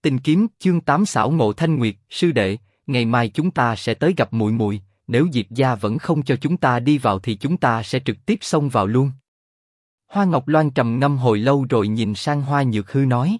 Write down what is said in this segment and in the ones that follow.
Tình kiếm chương 8 xảo ngộ Thanh Nguyệt, sư đệ, ngày mai chúng ta sẽ tới gặp muội muội, nếu Diệp gia vẫn không cho chúng ta đi vào thì chúng ta sẽ trực tiếp xông vào luôn. Hoa Ngọc Loan trầm ngâm hồi lâu rồi nhìn sang Hoa Nhược Hư nói.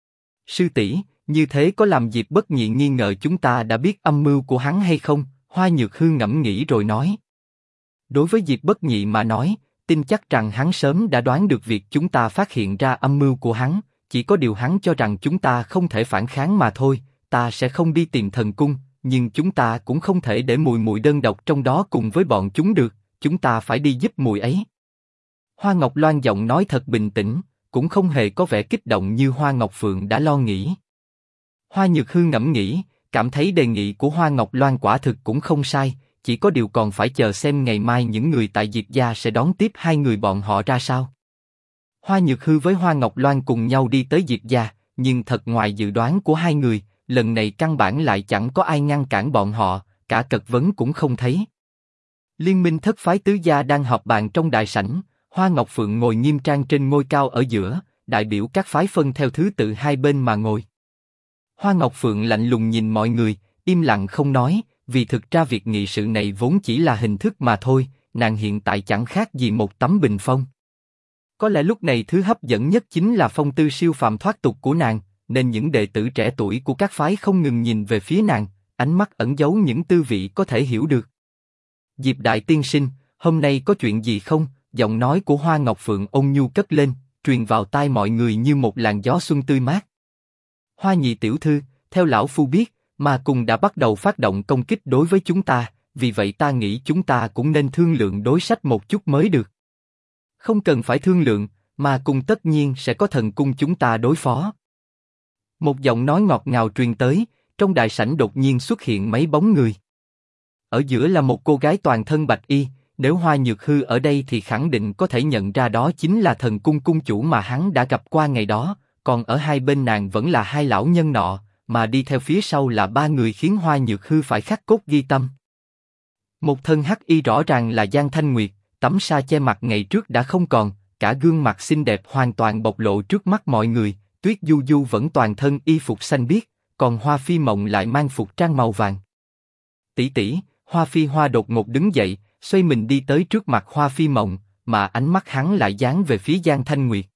Sư tỷ, như thế có làm Diệp Bất Nhị nghi ngờ chúng ta đã biết âm mưu của hắn hay không? Hoa Nhược Hư ngẫm nghĩ rồi nói. Đối với Diệp Bất Nhị mà nói, tin chắc rằng hắn sớm đã đoán được việc chúng ta phát hiện ra âm mưu của hắn, chỉ có điều hắn cho rằng chúng ta không thể phản kháng mà thôi. Ta sẽ không đi tìm thần cung, nhưng chúng ta cũng không thể để muội muội đơn độc trong đó cùng với bọn chúng được, chúng ta phải đi giúp muội ấy. Hoa Ngọc Loan giọng nói thật bình tĩnh, cũng không hề có vẻ kích động như Hoa Ngọc Phượng đã lo nghĩ. Hoa Nhược Hư ngẫm nghĩ, cảm thấy đề nghị của Hoa Ngọc Loan quả thực cũng không sai, chỉ có điều còn phải chờ xem ngày mai những người tại Diệp gia sẽ đón tiếp hai người bọn họ ra sao. Hoa Nhược Hư với Hoa Ngọc Loan cùng nhau đi tới Diệp gia, nhưng thật ngoài dự đoán của hai người, lần này căn bản lại chẳng có ai ngăn cản bọn họ, cả Cật Vấn cũng không thấy. Liên minh thất phái tứ gia đang họp bàn trong đại sảnh, Hoa Ngọc Phượng ngồi nghiêm trang trên ngôi cao ở giữa, đại biểu các phái phân theo thứ tự hai bên mà ngồi. Hoa Ngọc Phượng lạnh lùng nhìn mọi người, im lặng không nói, vì thực ra việc nghị sự này vốn chỉ là hình thức mà thôi, nàng hiện tại chẳng khác gì một tấm bình phong. Có lẽ lúc này thứ hấp dẫn nhất chính là phong tư siêu phàm thoát tục của nàng, nên những đệ tử trẻ tuổi của các phái không ngừng nhìn về phía nàng, ánh mắt ẩn giấu những tư vị có thể hiểu được. Diệp đại tiên sinh, hôm nay có chuyện gì không? Giọng nói của Hoa Ngọc Phượng ôn nhu cất lên, truyền vào tai mọi người như một làn gió xuân tươi mát. Hoa nhị tiểu thư, theo lão phu biết, Ma Cung đã bắt đầu phát động công kích đối với chúng ta, vì vậy ta nghĩ chúng ta cũng nên thương lượng đối sách một chút mới được. Không cần phải thương lượng, Ma Cung tất nhiên sẽ có thần cung chúng ta đối phó. Một giọng nói ngọt ngào truyền tới, trong đại sảnh đột nhiên xuất hiện mấy bóng người. Ở giữa là một cô gái toàn thân bạch y, nếu Hoa Nhược Hư ở đây thì khẳng định có thể nhận ra đó chính là thần cung cung chủ mà hắn đã gặp qua ngày đó, còn ở hai bên nàng vẫn là hai lão nhân nọ, mà đi theo phía sau là ba người khiến Hoa Nhược Hư phải khắc cốt ghi tâm. Một thân hắc y rõ ràng là Giang Thanh Nguyệt, tấm sa che mặt ngày trước đã không còn, cả gương mặt xinh đẹp hoàn toàn bộc lộ trước mắt mọi người. Tuyết Du Du vẫn toàn thân y phục xanh biếc, còn Hoa Phi Mộng lại mang phục trang màu vàng. Tỷ tỷ, Hoa Phi Hoa đột ngột đứng dậy, xoay mình đi tới trước mặt Hoa Phi Mộng, mà ánh mắt hắn lại dán về phía Giang Thanh Nguyệt.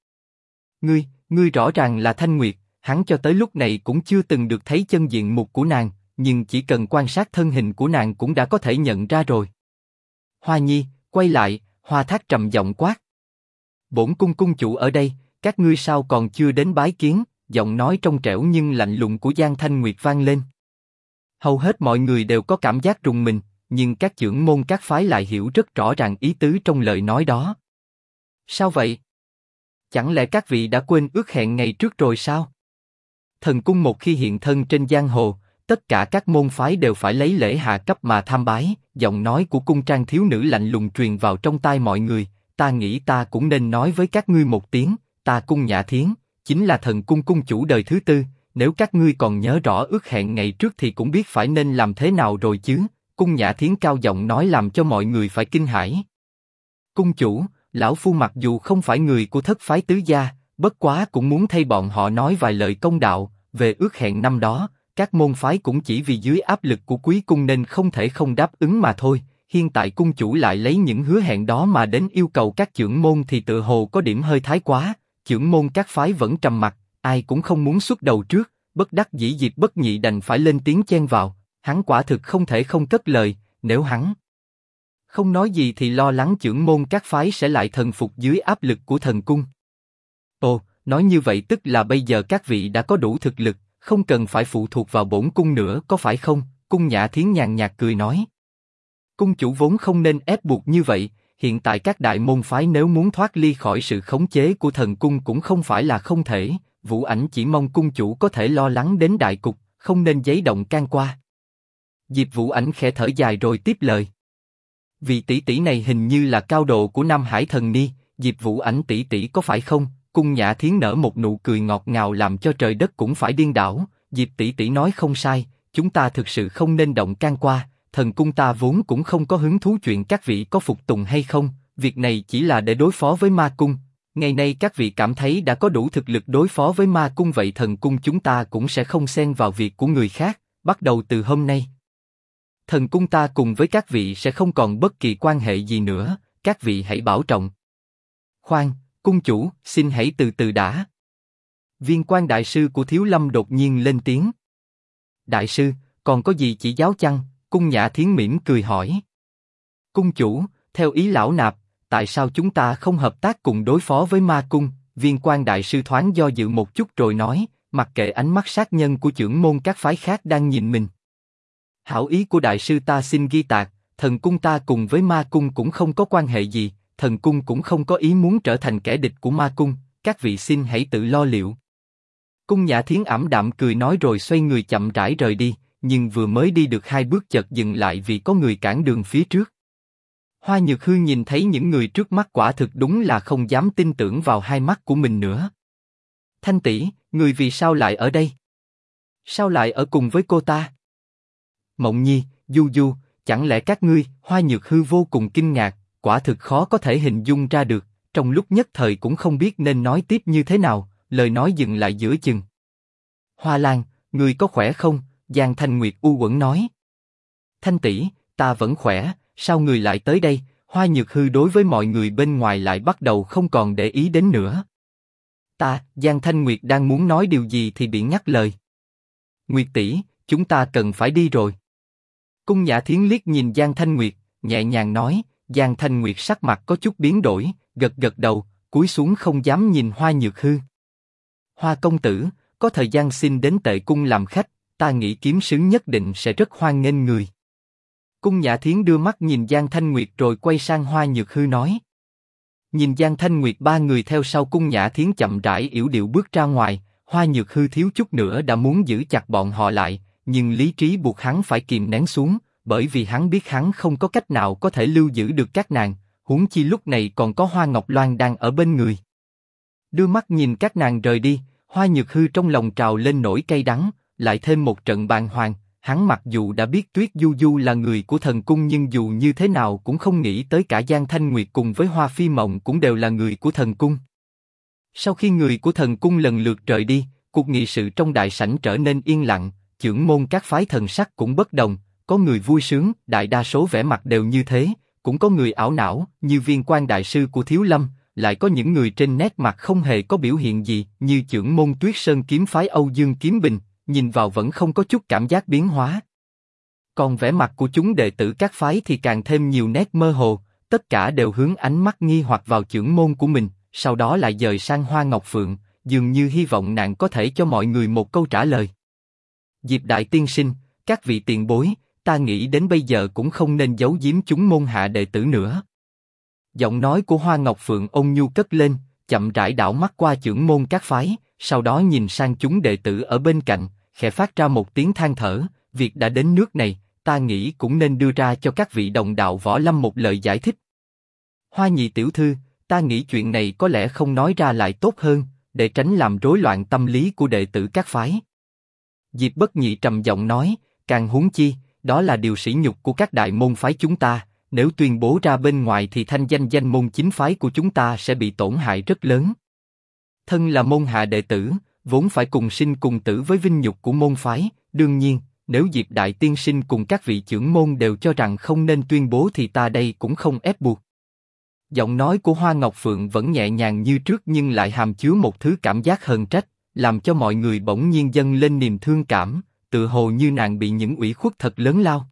Ngươi rõ ràng là Thanh Nguyệt, hắn cho tới lúc này cũng chưa từng được thấy chân diện mục của nàng, nhưng chỉ cần quan sát thân hình của nàng cũng đã có thể nhận ra rồi. Hoa Nhi, quay lại, Hoa Thác trầm giọng quát. Bổn cung cung chủ ở đây, các ngươi sao còn chưa đến bái kiến? Giọng nói trong trẻo nhưng lạnh lùng của Giang Thanh Nguyệt vang lên. Hầu hết mọi người đều có cảm giác rùng mình, nhưng các chưởng môn các phái lại hiểu rất rõ ràng ý tứ trong lời nói đó. Sao vậy? Chẳng lẽ các vị đã quên ước hẹn ngày trước rồi sao? Thần cung một khi hiện thân trên giang hồ, tất cả các môn phái đều phải lấy lễ hạ cấp mà tham bái. Giọng nói của cung trang thiếu nữ lạnh lùng truyền vào trong tai mọi người. Ta nghĩ ta cũng nên nói với các ngươi một tiếng. Ta Cung Nhã Thiến, chính là thần cung cung chủ đời thứ tư, nếu các ngươi còn nhớ rõ ước hẹn ngày trước thì cũng biết phải nên làm thế nào rồi chứ. Cung Nhã Thiến cao giọng nói làm cho mọi người phải kinh hãi. Cung chủ, lão phu mặc dù không phải người của thất phái tứ gia, bất quá cũng muốn thay bọn họ nói vài lời công đạo, về ước hẹn năm đó, các môn phái cũng chỉ vì dưới áp lực của quý cung nên không thể không đáp ứng mà thôi. Hiện tại cung chủ lại lấy những hứa hẹn đó mà đến yêu cầu các chưởng môn thì tự hồ có điểm hơi thái quá. Chưởng môn các phái vẫn trầm mặc, ai cũng không muốn xuất đầu trước, bất đắc dĩ Diệp Bất Nhị đành phải lên tiếng chen vào. Hắn quả thực không thể không cất lời, nếu hắn không nói gì thì lo lắng chưởng môn các phái sẽ lại thần phục dưới áp lực của thần cung. Ồ, nói như vậy tức là bây giờ các vị đã có đủ thực lực, không cần phải phụ thuộc vào bổn cung nữa, có phải không? Cung Nhã Thiến nhàn nhạt cười nói. Cung chủ vốn không nên ép buộc như vậy. Hiện tại các đại môn phái nếu muốn thoát ly khỏi sự khống chế của thần cung cũng không phải là không thể. Vũ Ảnh chỉ mong cung chủ có thể lo lắng đến đại cục, không nên giấy động can qua. Diệp Vũ Ảnh khẽ thở dài rồi tiếp lời. Vị tỷ tỷ này hình như là cao độ của Nam Hải Thần Ni. Diệp Vũ Ảnh tỷ tỷ có phải không? Cung Nhã Thiến nở một nụ cười ngọt ngào làm cho trời đất cũng phải điên đảo. Diệp tỷ tỷ nói không sai, chúng ta thực sự không nên động can qua. Thần cung ta vốn cũng không có hứng thú chuyện các vị có phục tùng hay không, việc này chỉ là để đối phó với Ma Cung. Ngày nay các vị cảm thấy đã có đủ thực lực đối phó với ma cung, vậy thần cung chúng ta cũng sẽ không xen vào việc của người khác, bắt đầu từ hôm nay. Thần cung ta cùng với các vị sẽ không còn bất kỳ quan hệ gì nữa, các vị hãy bảo trọng. Khoan, cung chủ, xin hãy từ từ đã. Viên quan đại sư của Thiếu Lâm đột nhiên lên tiếng. Đại sư, còn có gì chỉ giáo chăng? Cung Nhã Thiến mỉm cười hỏi. Cung chủ, theo ý lão nạp, tại sao chúng ta không hợp tác cùng đối phó với ma cung? Viên quan đại sư thoáng do dự một chút rồi nói, mặc kệ ánh mắt sát nhân của chưởng môn các phái khác đang nhìn mình. Hảo ý của đại sư ta xin ghi tạc, thần cung ta cùng với ma cung cũng không có quan hệ gì, thần cung cũng không có ý muốn trở thành kẻ địch của ma cung, các vị xin hãy tự lo liệu. Cung Nhã Thiến ảm đạm cười nói rồi xoay người chậm rãi rời đi, nhưng vừa mới đi được 2 bước chợt dừng lại vì có người cản đường phía trước. Hoa Nhược Hư nhìn thấy những người trước mắt quả thực đúng là không dám tin tưởng vào hai mắt của mình nữa. Thanh tỷ, người vì sao lại ở đây? Sao lại ở cùng với cô ta? Mộng Nhi, Du Du, chẳng lẽ các ngươi? Hoa Nhược Hư vô cùng kinh ngạc, quả thực khó có thể hình dung ra được, trong lúc nhất thời cũng không biết nên nói tiếp như thế nào, lời nói dừng lại giữa chừng. Hoa Lan, người có khỏe không? Giang Thanh Nguyệt u uẩn nói. Thanh tỷ, ta vẫn khỏe, sao người lại tới đây? Hoa Nhược Hư đối với mọi người bên ngoài lại bắt đầu không còn để ý đến nữa. Giang Thanh Nguyệt đang muốn nói điều gì thì bị ngắt lời. Nguyệt tỷ, chúng ta cần phải đi rồi. Cung Nhã Thiến liếc nhìn Giang Thanh Nguyệt, nhẹ nhàng nói. Giang Thanh Nguyệt sắc mặt có chút biến đổi, gật gật đầu, cúi xuống không dám nhìn Hoa Nhược Hư. Hoa công tử, có thời gian xin đến Tệ cung làm khách, ta nghĩ kiếm sứ nhất định sẽ rất hoan nghênh người. Cung Nhã Thiến đưa mắt nhìn Giang Thanh Nguyệt rồi quay sang Hoa Nhược Hư nói. Nhìn Giang Thanh Nguyệt ba người theo sau Cung Nhã Thiến chậm rãi yểu điệu bước ra ngoài, Hoa Nhược Hư thiếu chút nữa đã muốn giữ chặt bọn họ lại, nhưng lý trí buộc hắn phải kìm nén xuống, bởi vì hắn biết hắn không có cách nào có thể lưu giữ được các nàng, huống chi lúc này còn có Hoa Ngọc Loan đang ở bên người. Đưa mắt nhìn các nàng rời đi, Hoa Nhược Hư trong lòng trào lên nỗi cay đắng, lại thêm một trận bàng hoàng. Hắn mặc dù đã biết Tuyết Du Du là người của thần cung nhưng dù như thế nào cũng không nghĩ tới cả Giang Thanh Nguyệt cùng với Hoa Phi Mộng cũng đều là người của thần cung. Sau khi người của thần cung lần lượt rời đi, cuộc nghị sự trong đại sảnh trở nên yên lặng, chưởng môn các phái thần sắc cũng bất đồng, có người vui sướng, đại đa số vẻ mặt đều như thế, cũng có người ảo não, như Viên Quan đại sư của Thiếu Lâm, lại có những người trên nét mặt không hề có biểu hiện gì, như chưởng môn Tuyết Sơn kiếm phái Âu Dương Kiếm Bình, nhìn vào vẫn không có chút cảm giác biến hóa. Còn vẻ mặt của chúng đệ tử các phái thì càng thêm nhiều nét mơ hồ, tất cả đều hướng ánh mắt nghi hoặc vào chưởng môn của mình, sau đó lại dời sang Hoa Ngọc Phượng, dường như hy vọng nàng có thể cho mọi người một câu trả lời. Diệp Đại Tiên Sinh, các vị tiền bối, ta nghĩ đến bây giờ cũng không nên giấu giếm chúng môn hạ đệ tử nữa. Giọng nói của Hoa Ngọc Phượng ôn nhu cất lên, chậm rãi đảo mắt qua chưởng môn các phái, sau đó nhìn sang chúng đệ tử ở bên cạnh, khẽ phát ra một tiếng than thở. Việc đã đến nước này, ta nghĩ cũng nên đưa ra cho các vị đồng đạo võ lâm một lời giải thích. Hoa nhị tiểu thư, ta nghĩ chuyện này có lẽ không nói ra lại tốt hơn, để tránh làm rối loạn tâm lý của đệ tử các phái. Diệp Bất Nhị trầm giọng nói, càng huống chi, đó là điều sỉ nhục của các đại môn phái chúng ta, nếu tuyên bố ra bên ngoài thì thanh danh danh môn chính phái của chúng ta sẽ bị tổn hại rất lớn. Thân là môn hạ đệ tử, vốn phải cùng sinh cùng tử với vinh nhục của môn phái, đương nhiên, nếu Diệp Đại Tiên Sinh cùng các vị trưởng môn đều cho rằng không nên tuyên bố thì ta đây cũng không ép buộc. Giọng nói của Hoa Ngọc Phượng vẫn nhẹ nhàng như trước nhưng lại hàm chứa một thứ cảm giác hờn trách, làm cho mọi người bỗng nhiên dâng lên niềm thương cảm, tự hồ như nàng bị những ủy khuất thật lớn lao.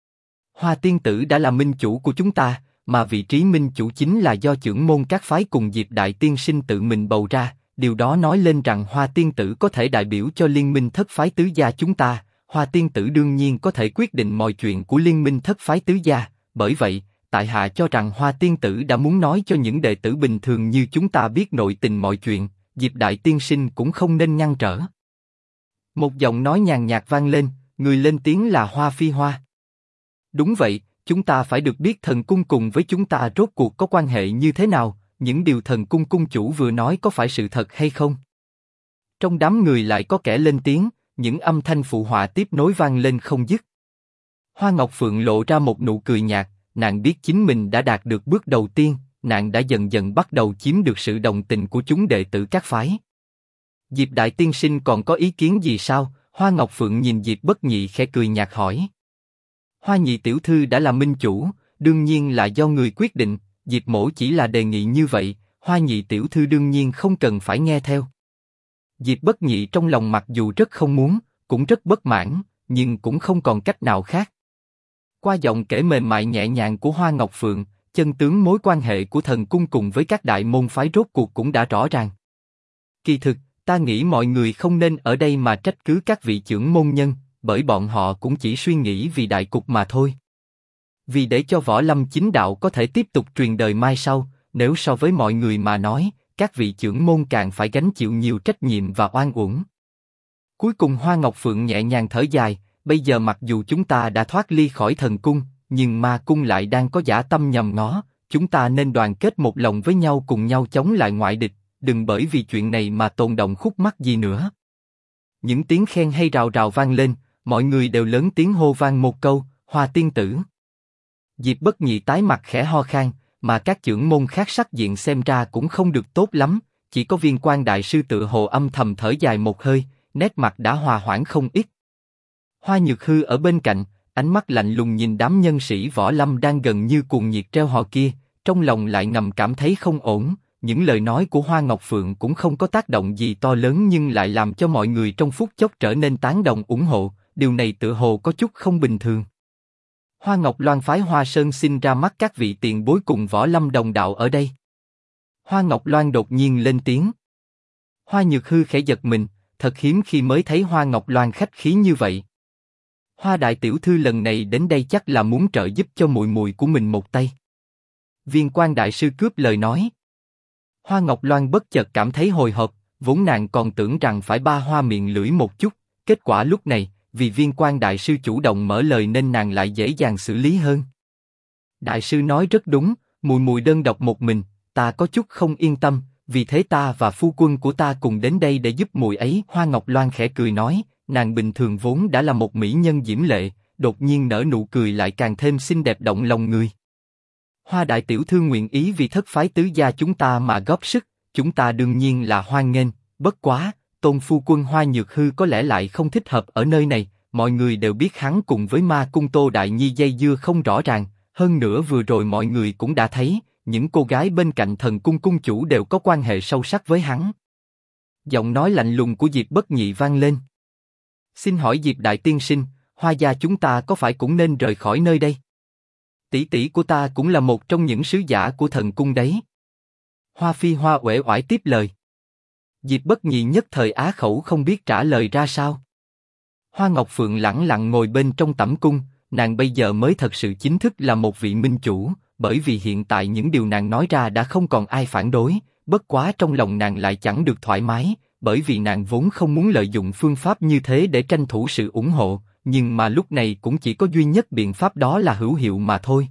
Hoa tiên tử đã là minh chủ của chúng ta, mà vị trí minh chủ chính là do trưởng môn các phái cùng Diệp Đại Tiên Sinh tự mình bầu ra, điều đó nói lên rằng Hoa tiên tử có thể đại biểu cho liên minh thất phái tứ gia chúng ta, Hoa tiên tử đương nhiên có thể quyết định mọi chuyện của liên minh thất phái tứ gia, bởi vậy, tại hạ cho rằng Hoa tiên tử đã muốn nói cho những đệ tử bình thường như chúng ta biết nội tình mọi chuyện, Diệp Đại Tiên Sinh cũng không nên ngăn trở. Một giọng nói nhàn nhạt vang lên, người lên tiếng là Hoa Phi Hoa. Đúng vậy, chúng ta phải được biết thần cung cùng với chúng ta rốt cuộc có quan hệ như thế nào, những điều thần cung cung chủ vừa nói có phải sự thật hay không? Trong đám người lại có kẻ lên tiếng, những âm thanh phụ họa tiếp nối vang lên không dứt. Hoa Ngọc Phượng lộ ra một nụ cười nhạt, nàng biết chính mình đã đạt được bước đầu tiên, nàng đã dần dần bắt đầu chiếm được sự đồng tình của chúng đệ tử các phái. Diệp đại tiên sinh còn có ý kiến gì sao? Hoa Ngọc Phượng nhìn Diệp Bất Nhị khẽ cười nhạt hỏi. Hoa nhị tiểu thư đã là minh chủ, đương nhiên là do người quyết định, Diệp mỗ chỉ là đề nghị như vậy, Hoa nhị tiểu thư đương nhiên không cần phải nghe theo. Diệp Bất Nhị trong lòng mặc dù rất không muốn, cũng rất bất mãn, nhưng cũng không còn cách nào khác. Qua giọng kể mềm mại nhẹ nhàng của Hoa Ngọc Phượng, chân tướng mối quan hệ của thần cung cùng với các đại môn phái rốt cuộc cũng đã rõ ràng. Kỳ thực, ta nghĩ mọi người không nên ở đây mà trách cứ các vị trưởng môn nhân, bởi bọn họ cũng chỉ suy nghĩ vì đại cục mà thôi. Vì để cho võ lâm chính đạo có thể tiếp tục truyền đời mai sau, nếu so với mọi người mà nói, các vị trưởng môn càng phải gánh chịu nhiều trách nhiệm và oan uổng. Cuối cùng Hoa Ngọc Phượng nhẹ nhàng thở dài, bây giờ mặc dù chúng ta đã thoát ly khỏi thần cung, nhưng ma cung lại đang có dã tâm nhòm ngó, chúng ta nên đoàn kết một lòng với nhau cùng nhau chống lại ngoại địch, đừng bởi vì chuyện này mà tồn động khúc mắc gì nữa. Những tiếng khen hay rào rào vang lên, mọi người đều lớn tiếng hô vang một câu, Hoa tiên tử. Diệp Bất Nhị tái mặt khẽ ho khan, mà các trưởng môn khác sắc diện xem ra cũng không được tốt lắm, chỉ có Viên Quan đại sư tự hồ âm thầm thở dài một hơi, nét mặt đã hòa hoãn không ít. Hoa Nhược Hư ở bên cạnh, ánh mắt lạnh lùng nhìn đám nhân sĩ võ lâm đang gần như cuồng nhiệt treo hò kia, trong lòng lại ngầm cảm thấy không ổn. Những lời nói của Hoa Ngọc Phượng cũng không có tác động gì to lớn nhưng lại làm cho mọi người trong phút chốc trở nên tán đồng ủng hộ, điều này tựa hồ có chút không bình thường. Hoa Ngọc Loan phái Hoa Sơn xin ra mắt các vị tiền bối cùng võ lâm đồng đạo ở đây. Hoa Ngọc Loan đột nhiên lên tiếng. Hoa Nhược Hư khẽ giật mình, thật hiếm khi mới thấy Hoa Ngọc Loan khách khí như vậy. Hoa đại tiểu thư lần này đến đây chắc là muốn trợ giúp cho muội muội của mình một tay. Viên Quan đại sư cướp lời nói. Hoa Ngọc Loan bất chợt cảm thấy hồi hộp, vốn nàng còn tưởng rằng phải ba hoa miệng lưỡi một chút, kết quả lúc này, vì Viên Quan đại sư chủ động mở lời nên nàng lại dễ dàng xử lý hơn. Đại sư nói rất đúng, muội muội đơn độc một mình, ta có chút không yên tâm, vì thế ta và phu quân của ta cùng đến đây để giúp muội ấy. Hoa Ngọc Loan khẽ cười nói, nàng bình thường vốn đã là một mỹ nhân diễm lệ, đột nhiên nở nụ cười lại càng thêm xinh đẹp động lòng người. Hoa đại tiểu thư nguyện ý vì thất phái tứ gia chúng ta mà góp sức, chúng ta đương nhiên là hoan nghênh. Bất quá, Tôn phu quân Hoa Nhược Hư có lẽ lại không thích hợp ở nơi này. Mọi người đều biết hắn cùng với ma cung Tô Đại Nhi dây dưa không rõ ràng. Hơn nữa vừa rồi mọi người cũng đã thấy, những cô gái bên cạnh thần cung cung chủ đều có quan hệ sâu sắc với hắn. Giọng nói lạnh lùng của Diệp Bất Nhị vang lên. Xin hỏi Diệp đại tiên sinh, Hoa gia chúng ta có phải cũng nên rời khỏi nơi đây? Tỷ tỷ của ta cũng là một trong những sứ giả của thần cung đấy. Hoa Phi Hoa uể oải tiếp lời. Diệp Bất Nhị nhất thời á khẩu không biết trả lời ra sao. Hoa Ngọc Phượng lẳng lặng ngồi bên trong tẩm cung, nàng bây giờ mới thật sự chính thức là một vị minh chủ, bởi vì hiện tại những điều nàng nói ra đã không còn ai phản đối, bất quá trong lòng nàng lại chẳng được thoải mái, bởi vì nàng vốn không muốn lợi dụng phương pháp như thế để tranh thủ sự ủng hộ, nhưng mà lúc này cũng chỉ có duy nhất biện pháp đó là hữu hiệu mà thôi.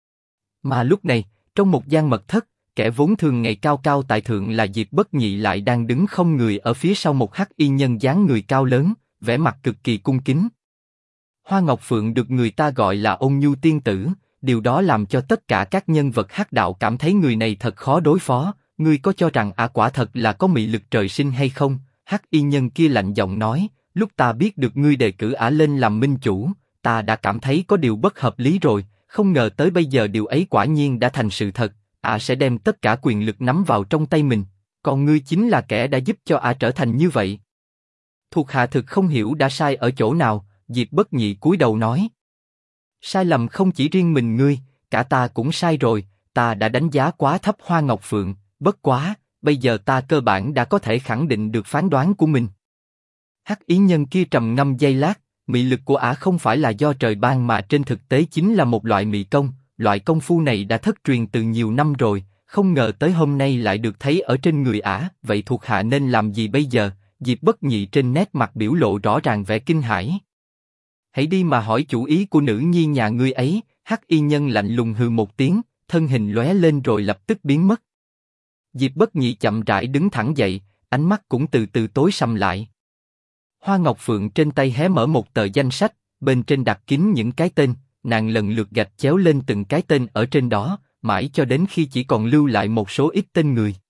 Mà lúc này, trong một gian mật thất, kẻ vốn thường ngày cao cao tại thượng là Diệp Bất Nhị lại đang đứng không người ở phía sau một hắc y nhân dáng người cao lớn, vẻ mặt cực kỳ cung kính. Hoa Ngọc Phượng được người ta gọi là ôn nhu tiên tử, điều đó làm cho tất cả các nhân vật hắc đạo cảm thấy người này thật khó đối phó. Ngươi có cho rằng quả thật là có mị lực trời sinh hay không? Hắc y nhân kia lạnh giọng nói, lúc ta biết được ngươi đề cử lên làm minh chủ, ta đã cảm thấy có điều bất hợp lý rồi, không ngờ tới bây giờ điều ấy quả nhiên đã thành sự thật. Sẽ đem tất cả quyền lực nắm vào trong tay mình, còn ngươi chính là kẻ đã giúp cho trở thành như vậy. Thuộc hạ thực không hiểu đã sai ở chỗ nào. Diệp Bất Nhị cúi đầu nói. Sai lầm không chỉ riêng mình ngươi, cả ta cũng sai rồi, ta đã đánh giá quá thấp Hoa Ngọc Phượng, bất quá, bây giờ ta cơ bản đã có thể khẳng định được phán đoán của mình. Hắc ý nhân kia trầm ngâm giây lát, mị lực của không phải là do trời ban mà trên thực tế chính là một loại mị công, loại công phu này đã thất truyền từ nhiều năm rồi, không ngờ tới hôm nay lại được thấy ở trên người vậy thuộc hạ nên làm gì bây giờ? Diệp Bất Nhị trên nét mặt biểu lộ rõ ràng vẻ kinh hãi. Hãy đi mà hỏi chủ ý của nữ nhi nhà ngươi ấy. Hắc y nhân lạnh lùng hừ một tiếng, thân hình lóe lên rồi lập tức biến mất. Diệp Bất Nhị chậm rãi đứng thẳng dậy, ánh mắt cũng từ từ tối sầm lại. Hoa Ngọc Phượng trên tay hé mở một tờ danh sách, bên trên đặt kín những cái tên, nàng lần lượt gạch chéo lên từng cái tên ở trên đó, mãi cho đến khi chỉ còn lưu lại một số ít tên người.